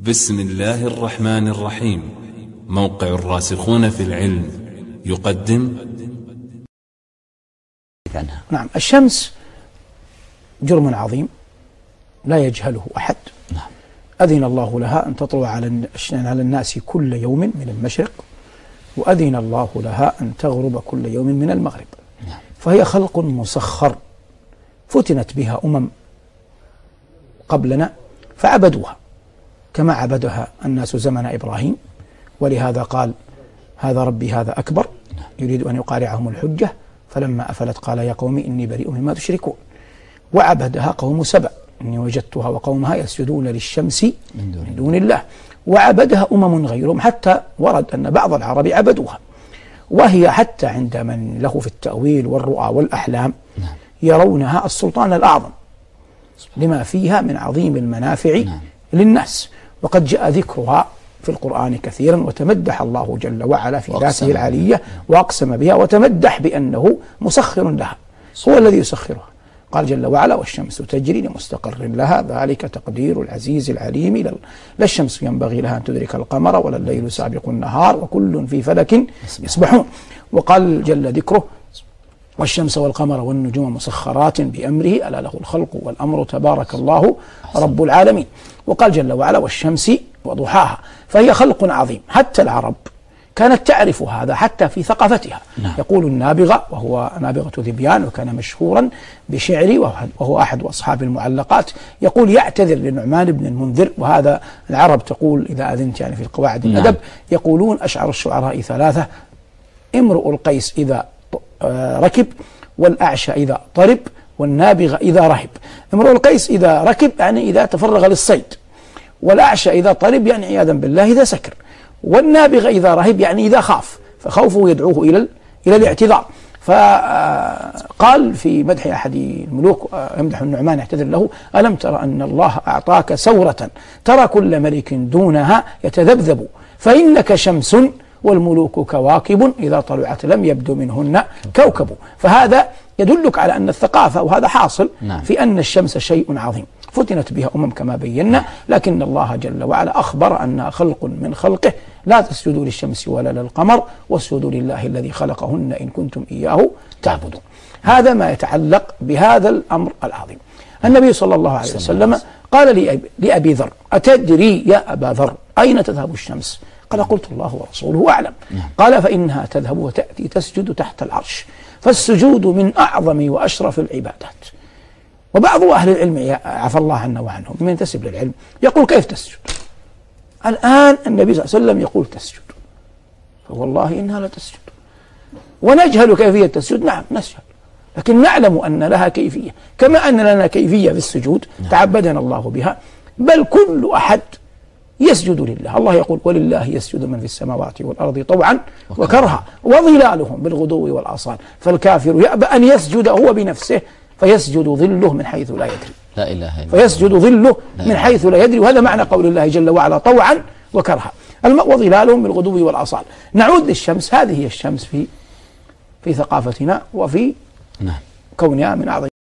بسم الله الرحمن الرحيم. موقع الراسخون في العلم يقدم. نعم، الشمس جرم عظيم لا يجهله أحد. أذن الله لها أن تطلع على الناس كل يوم من المشرق، وأذن الله لها أن تغرب كل يوم من المغرب. فهي خلق مسخر فتنت بها قبلنا فعبدوها كما عبدها الناس زمن إبراهيم، ولهذا قال: هذا ربي هذا أكبر، يريد أن يقارعهم الحجة، فلما أفلت قال: يا قوم إني بريء مما تشركون. وعبدها قوم سبأ، إني وجدتها وقومها يسجدون للشمس من دون الله. وعبدها غيرهم، حتى ورد أن بعض العرب عبدوها، وهي حتى عند من له في التأويل والرؤى والأحلام يرونها السلطان الأعظم لما فيها من عظيم المنافع للناس. وقد جاء ذكرها في القرآن كثيرا، وتمدح الله جل وعلا في ذاته العلية وأقسم بها وتمدح بأنه مسخر لها، هو الذي يسخرها. قال جل وعلا: والشمس تجري لمستقر لها ذلك تقدير العزيز العليم، لا الشمس ينبغي لها أن تدرك القمر ولا الليل سابق النهار وكل في فلك يسبحون. وقال جل ذكره: والشمس والقمر والنجوم مسخرات بأمره ألا له الخلق والأمر تبارك الله رب العالمين. وقال جل وعلا: والشمس وضحاها. فهي خلق عظيم، حتى العرب كانت تعرف هذا حتى في ثقافتها. يقول النابغة، وهو نابغة ذبيان، وكان مشهورا بشعري، وهو أحد أصحاب المعلقات، يقول: يعتذر لنعمان بن المنذر. وهذا العرب تقول إذا أذنت يعني في القواعد الأدب، يقولون: أشعر الشعراء ثلاثة: امرؤ القيس إذا ركب، والأعشى إذا طرب، والنابغة إذا رهب. امرؤ القيس إذا ركب يعني إذا تفرغ للصيد، والأعشى إذا طرب يعني عياذا بالله إذا سكر، والنابغة إذا رهب يعني إذا خاف، فخوفه يدعوه إلى الاعتذار. فقال في مدح أحد الملوك يمدح النعمان يعتذر له: ألم ترى أن الله أعطاك سورة ترى كل ملك دونها يتذبذب، فإنك شمس والملوك كواكب إذا طلعت لم يبدو منهن كوكب. فهذا يدلك على أن الثقافة، وهذا حاصل في أن الشمس شيء عظيم فتنت بها كما بينا، لكن الله جل وعلا أخبر أنها خلق من خلقه، لا تسجدوا للشمس ولا للقمر واسجدوا لله الذي خلقهن إن كنتم إياه تعبدون. هذا ما يتعلق بهذا الأمر العظيم. النبي صلى الله عليه وسلم قال لأبي ذر: أتدري يا أبا ذر أين تذهب الشمس؟ قال: قلت: الله ورسوله أعلم. قال: فإنها تذهب وتأتي تسجد تحت العرش، فالسجود من أعظم وأشرف العبادات. وبعض أهل العلم عفى الله عنا وعنهم من ينتسب للعلم يقول: كيف تسجد؟ الآن النبي صلى الله عليه وسلم يقول تسجد، فوالله إنها لا تسجد. ونجهل كيفية تسجد، نعم نجهل، لكن نعلم أن لها كيفية، كما أن لنا كيفية في السجود تعبدنا الله بها. بل كل أحد يسجد لله. الله يقول: ولله يسجد من في السماوات والأرض طوعا وكرها وظلالهم بالغدو والآصال. فالكافر يأبى أن يسجد هو بنفسه، فيسجد ظله من حيث لا يدري. لا إله إلا فيسجد ظله من حيث لا يدري. وهذا معنى قول الله جل وعلا: طوعا وكرها، وظلالهم بالغدو والآصال. نعود للشمس. هذه هي الشمس في ثقافتنا وفي كونها من أعظم